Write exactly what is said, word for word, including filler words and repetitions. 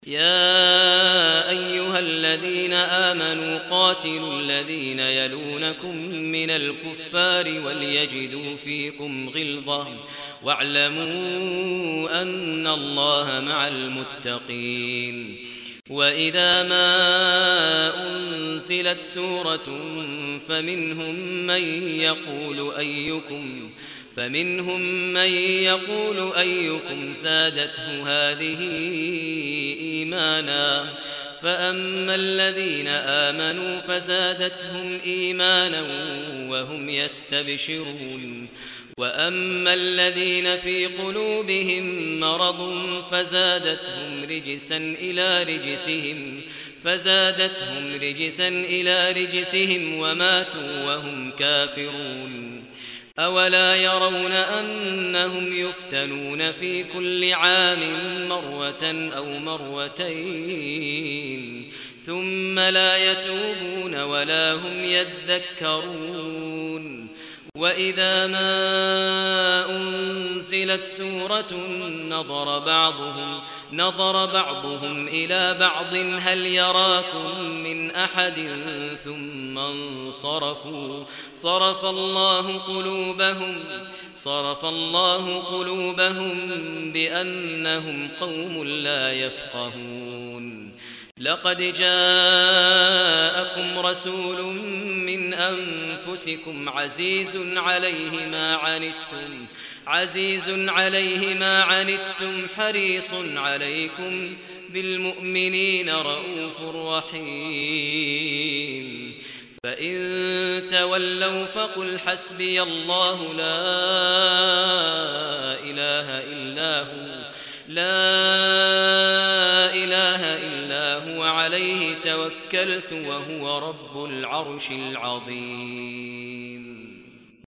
يا أيها الذين آمنوا قاتلوا الذين يلونكم من الكفار وليجدوا فيكم غلظة واعلموا أن الله مع المتقين. وإذا ما أنزلت سورة فمنهم من يقول أيكم فمنهم من يقول أيكم زادته هذه إيمانا فأما الذين آمنوا فزادتهم إيمانا وهم يستبشرون وأما الذين في قلوبهم مرض فزادتهم رجسا إلى رجسهم فزادتهم رجسا إلى رجسهم وماتوا وهم كافرون. أولا يرون أنهم يفتنون في كل عام مرة أو مرتين ثم لا يتوبون ولا هم يذكرون. وإذا ما أنزلت سورة نظر بعضهم نظر بعضهم إلى بعض هل يراكم من أحد ثم انصرفوا صرف الله قلوبهم صرف الله قلوبهم بأنهم قوم لا يفقهون. لقد جاءكم رسول من أنفسكم عزيز عليه ما عنتم عزيز عليه ما عنتم حريص عليكم بالمؤمنين رؤوف رحيم. فإن تولوا فقل حسبي الله لا إله إلا هو لا إله إلا هو عليه توكلت وهو رب العرش العظيم.